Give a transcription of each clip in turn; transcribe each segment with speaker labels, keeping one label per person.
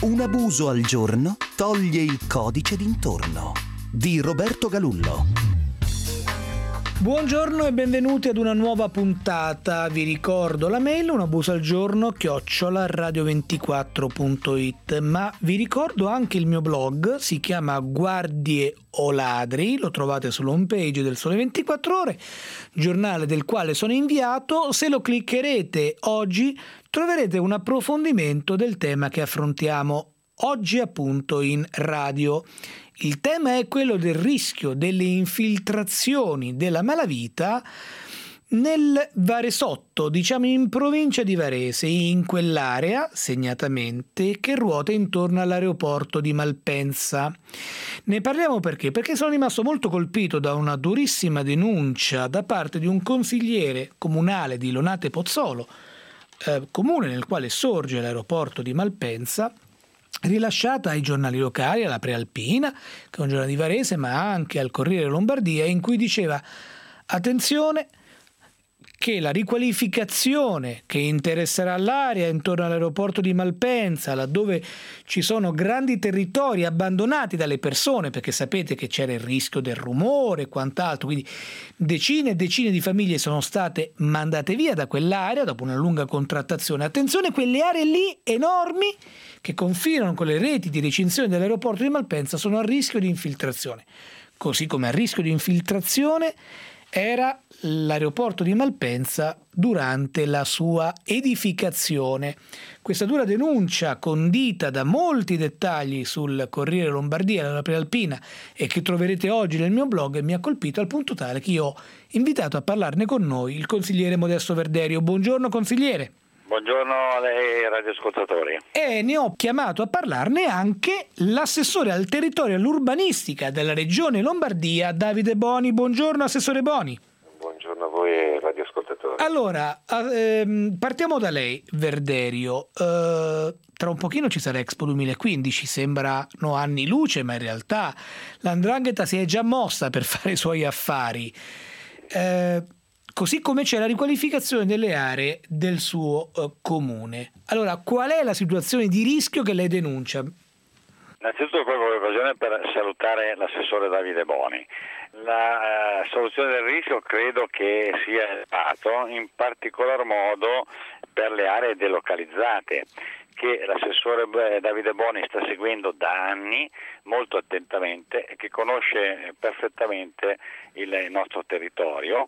Speaker 1: Un abuso al giorno toglie il codice d'intorno. Di Roberto Galullo.
Speaker 2: Buongiorno e benvenuti ad una nuova puntata. Vi ricordo la mail unabusoalgiorno@radio24.it, ma vi ricordo anche il mio blog, si chiama Guardie o Ladri, lo trovate sulla home page del Sole 24 Ore, giornale del quale sono inviato. Se lo cliccherete oggi troverete un approfondimento del tema che affrontiamo oggi appunto in radio. Il tema è quello del rischio delle infiltrazioni della malavita nel Varesotto, diciamo in provincia di Varese, in quell'area segnatamente che ruota intorno all'aeroporto di Malpensa. Ne parliamo perché sono rimasto molto colpito da una durissima denuncia da parte di un consigliere comunale di Lonate Pozzolo, comune nel quale sorge l'aeroporto di Malpensa, rilasciata ai giornali locali, alla Prealpina, che è un giornale di Varese, ma anche al Corriere Lombardia, in cui diceva: attenzione che la riqualificazione che interesserà l'area intorno all'aeroporto di Malpensa, laddove ci sono grandi territori abbandonati dalle persone, perché sapete che c'era il rischio del rumore e quant'altro, quindi decine e decine di famiglie sono state mandate via da quell'area dopo una lunga contrattazione. Attenzione, quelle aree lì enormi che confinano con le reti di recinzione dell'aeroporto di Malpensa sono a rischio di infiltrazione, così come a rischio di infiltrazione era l'aeroporto di Malpensa durante la sua edificazione. Questa dura denuncia, condita da molti dettagli sul Corriere Lombardia, nella Prealpina, e che troverete oggi nel mio blog, mi ha colpito al punto tale che io ho invitato a parlarne con noi il consigliere Modesto Verderio. Buongiorno consigliere.
Speaker 3: Buongiorno a lei radioascoltatori.
Speaker 2: E ne ho chiamato a parlarne anche l'assessore al territorio e all'urbanistica della regione Lombardia, Davide Boni. Buongiorno assessore Boni.
Speaker 3: Buongiorno a voi radioascoltatori.
Speaker 2: Allora, partiamo da lei, Verderio. Tra un pochino ci sarà Expo 2015, sembrano anni luce, ma in realtà l''ndrangheta si è già mossa per fare i suoi affari. Così come c'è la riqualificazione delle aree del suo comune. Allora, qual è la situazione di rischio che lei denuncia?
Speaker 3: Innanzitutto colgo l'occasione per salutare l'assessore Davide Boni. La soluzione del rischio credo che sia elevato, in particolar modo per le aree delocalizzate, che l'assessore Davide Boni sta seguendo da anni molto attentamente e che conosce perfettamente il nostro territorio,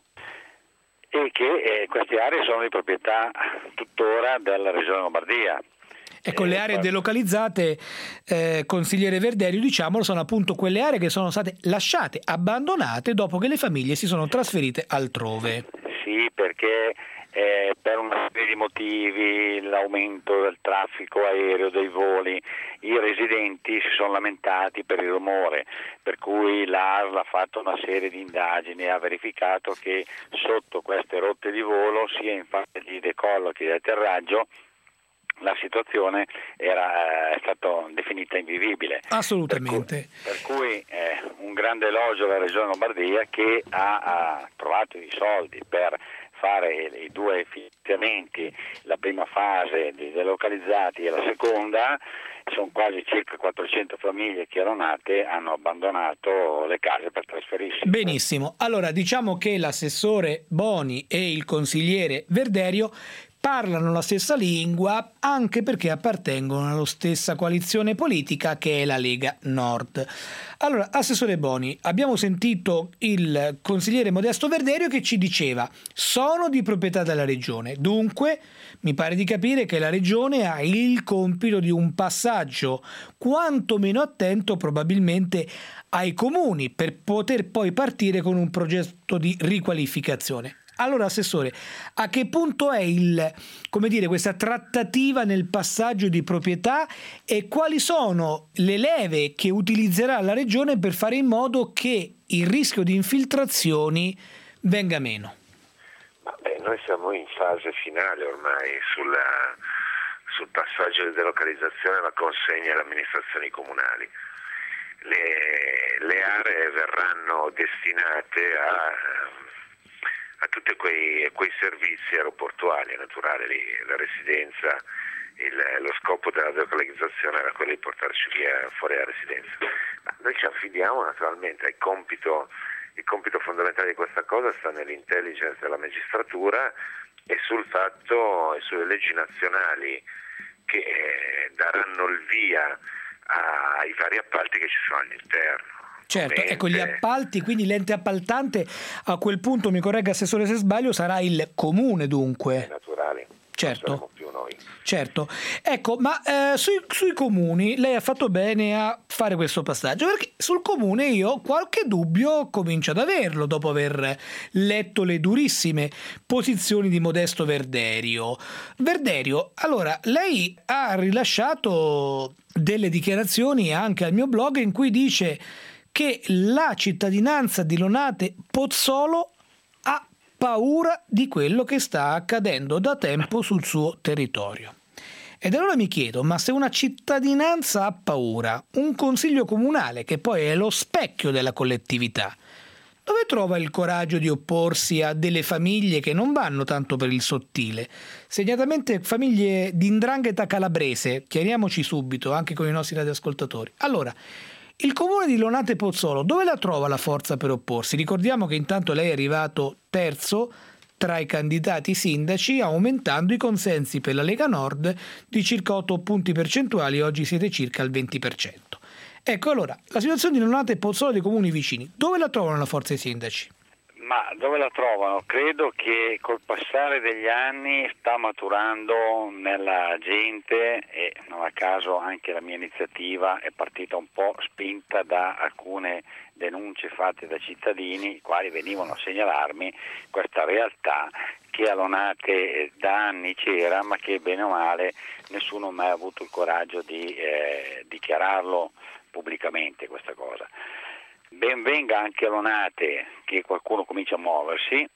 Speaker 3: e che queste aree sono di proprietà tuttora della Regione Lombardia.
Speaker 2: Ecco, le aree delocalizzate, consigliere Verderio, diciamolo, sono appunto quelle aree che sono state lasciate, abbandonate dopo che le famiglie si sono trasferite altrove.
Speaker 3: Sì, perché per una serie di motivi, l'aumento del traffico aereo, dei voli, i residenti si sono lamentati per il rumore, per cui l'ASL ha fatto una serie di indagini e ha verificato che sotto queste rotte di volo, sia in fase di decollo che di atterraggio, la situazione è stata definita invivibile.
Speaker 2: Assolutamente.
Speaker 3: Per cui un grande elogio alla Regione Lombardia, che ha trovato i soldi per fare i due finanziamenti, la prima fase dei delocalizzati e la seconda. Sono quasi circa 400 famiglie che erano nate, hanno abbandonato le case per trasferirsi.
Speaker 2: Benissimo, allora diciamo che l'assessore Boni e il consigliere Verderio parlano la stessa lingua, anche perché appartengono alla stessa coalizione politica che è la Lega Nord. Allora, assessore Boni, abbiamo sentito il consigliere Modesto Verderio che ci diceva: sono di proprietà della regione, dunque mi pare di capire che la regione ha il compito di un passaggio quantomeno attento probabilmente ai comuni per poter poi partire con un progetto di riqualificazione. Allora, assessore, a che punto è questa trattativa nel passaggio di proprietà e quali sono le leve che utilizzerà la regione per fare in modo che il rischio di infiltrazioni venga meno?
Speaker 4: Noi siamo in fase finale ormai sul passaggio di delocalizzazione alla consegna alle amministrazioni comunali. Le aree verranno destinate a tutti quei servizi aeroportuali, è naturale, lì la residenza lo scopo della delocalizzazione era quello di portarci via fuori la residenza. Ma noi ci affidiamo naturalmente il compito fondamentale di questa cosa sta nell'intelligence della magistratura e sul fatto e sulle leggi nazionali che daranno il via ai vari appalti che ci sono all'interno.
Speaker 2: Certo, ecco, gli appalti, quindi l'ente appaltante a quel punto, mi corregga assessore se sbaglio, sarà il comune dunque.
Speaker 4: È naturale.
Speaker 2: Certo.
Speaker 4: Non saremo più noi.
Speaker 2: Certo, ecco, ma sui comuni lei ha fatto bene a fare questo passaggio, perché sul comune io qualche dubbio comincio ad averlo dopo aver letto le durissime posizioni di Modesto Verderio. Verderio, allora, lei ha rilasciato delle dichiarazioni anche al mio blog in cui dice che la cittadinanza di Lonate Pozzolo ha paura di quello che sta accadendo da tempo sul suo territorio. Ed allora mi chiedo, ma se una cittadinanza ha paura, un consiglio comunale, che poi è lo specchio della collettività, dove trova il coraggio di opporsi a delle famiglie che non vanno tanto per il sottile, segnatamente famiglie di 'ndrangheta calabrese, chiariamoci subito anche con i nostri radioascoltatori. Allora, il comune di Lonate Pozzolo dove la trova la forza per opporsi? Ricordiamo che intanto lei è arrivato terzo tra i candidati sindaci, aumentando i consensi per la Lega Nord di circa 8 punti percentuali, oggi siete circa al 20%. Ecco, allora, la situazione di Lonate Pozzolo dei comuni vicini, dove la trovano la forza i sindaci?
Speaker 3: Ma dove la trovano? Credo che col passare degli anni sta maturando nella gente, e non a caso anche la mia iniziativa è partita un po' spinta da alcune denunce fatte da cittadini, i quali venivano a segnalarmi questa realtà che a Lonate da anni c'era, ma che bene o male nessuno mai ha avuto il coraggio di dichiararlo pubblicamente, questa cosa. Ben venga anche a Lonate che qualcuno comincia a muoversi.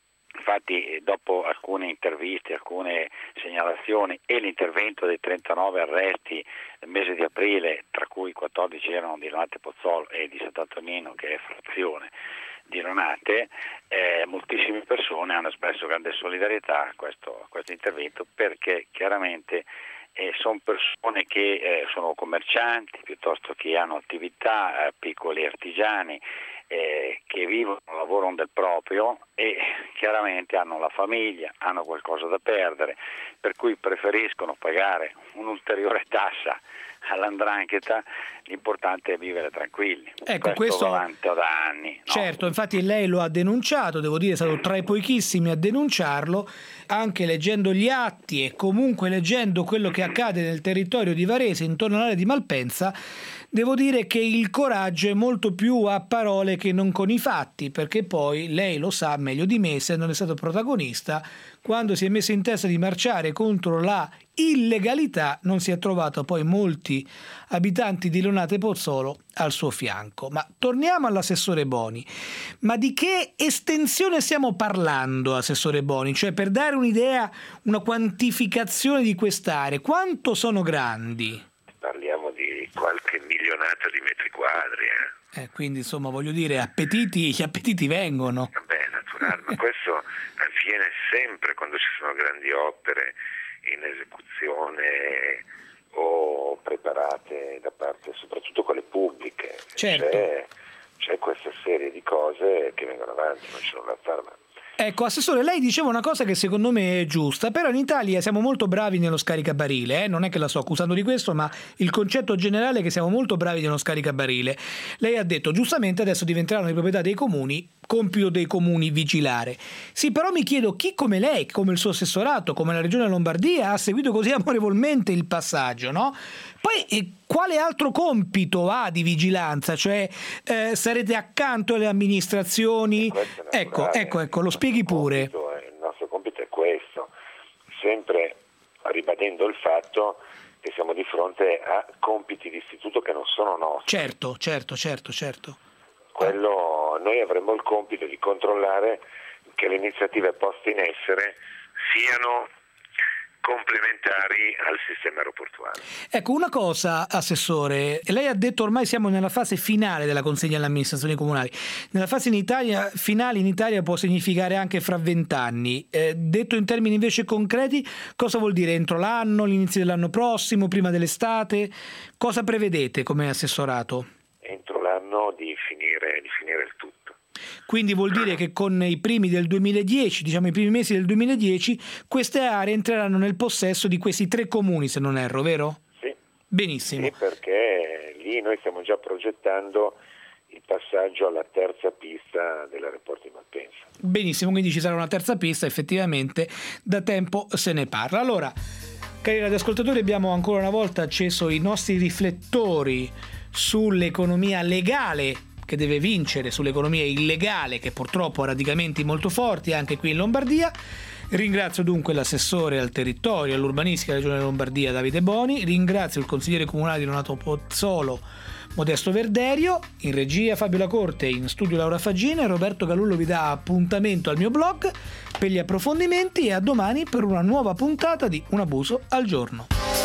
Speaker 3: Infatti dopo alcune interviste, alcune segnalazioni e l'intervento dei 39 arresti nel mese di aprile, tra cui 14 erano di Lonate Pozzolo e di Sant'Antonino, che è frazione di Lonate, moltissime persone hanno espresso grande solidarietà a questo intervento, perché chiaramente sono persone che sono commercianti piuttosto che hanno attività, piccoli artigiani che vivono, lavorano del proprio e chiaramente hanno la famiglia, hanno qualcosa da perdere, per cui preferiscono pagare un'ulteriore tassa all''ndrangheta, l'importante è vivere tranquilli.
Speaker 2: Ecco, questo
Speaker 3: va avanti da anni. No?
Speaker 2: Certo, infatti lei lo ha denunciato, devo dire è stato tra i pochissimi a denunciarlo, anche leggendo gli atti e comunque leggendo quello che accade nel territorio di Varese intorno all'area di Malpensa. Devo dire che il coraggio è molto più a parole che non con i fatti, perché poi lei lo sa meglio di me, se non è stato protagonista, quando si è messo in testa di marciare contro la illegalità non si è trovato poi molti abitanti di Lonate Pozzolo al suo fianco. Ma torniamo all'assessore Boni. Ma di che estensione stiamo parlando, assessore Boni? Cioè, per dare un'idea, una quantificazione di quest'area, quanto sono grandi?
Speaker 4: Parliamo di qualche milionata di metri quadri.
Speaker 2: Quindi insomma voglio dire, gli appetiti vengono.
Speaker 4: Beh, naturale, ma questo avviene sempre quando ci sono grandi opere in esecuzione o preparate da parte, soprattutto quelle pubbliche.
Speaker 2: Certo.
Speaker 4: C'è questa serie di cose che vengono avanti, non c'è nulla da fare.
Speaker 2: Ecco, assessore, lei diceva una cosa che secondo me è giusta, però in Italia siamo molto bravi nello scaricabarile, non è che la sto accusando di questo, ma il concetto generale è che siamo molto bravi nello scaricabarile. Lei ha detto, giustamente adesso diventeranno di proprietà dei comuni, compito dei comuni vigilare. Sì, però mi chiedo chi come lei, come il suo assessorato, come la Regione Lombardia ha seguito così amorevolmente il passaggio, no? Poi quale altro compito ha di vigilanza? Cioè sarete accanto alle amministrazioni? Ecco, lo spieghi pure.
Speaker 4: Il nostro compito è questo, sempre ribadendo il fatto che siamo di fronte a compiti di istituto che non sono nostri.
Speaker 2: Certo.
Speaker 4: Noi avremo il compito di controllare che le iniziative poste in essere siano complementari al sistema aeroportuale.
Speaker 2: Ecco, una cosa, Assessore, lei ha detto ormai siamo nella fase finale della consegna alle amministrazioni comunali. Nella fase finale in Italia può significare anche fra 20 anni. Detto in termini invece concreti, cosa vuol dire entro l'anno, l'inizio dell'anno prossimo, prima dell'estate? Cosa prevedete come assessorato?
Speaker 4: Entro l'anno di finire il tutto.
Speaker 2: Quindi vuol dire che con i primi del 2010, diciamo i primi mesi del 2010, queste aree entreranno nel possesso di questi 3 comuni, se non erro, vero?
Speaker 4: Sì.
Speaker 2: Benissimo.
Speaker 4: Sì, perché lì noi stiamo già progettando il passaggio alla terza pista dell'aeroporto di Malpensa.
Speaker 2: Benissimo, quindi ci sarà una terza pista, effettivamente da tempo se ne parla. Allora, cari radioascoltatori, abbiamo ancora una volta acceso i nostri riflettori sull'economia legale che deve vincere sull'economia illegale, che purtroppo ha radicamenti molto forti anche qui in Lombardia. Ringrazio dunque l'assessore al territorio e all'urbanistica della Regione Lombardia Davide Boni, ringrazio il consigliere comunale di Donato Pozzolo Modesto Verderio, in regia Fabio Lacorte, in studio Laura Faggina, e Roberto Galullo vi dà appuntamento al mio blog per gli approfondimenti, e a domani per una nuova puntata di Un abuso al giorno.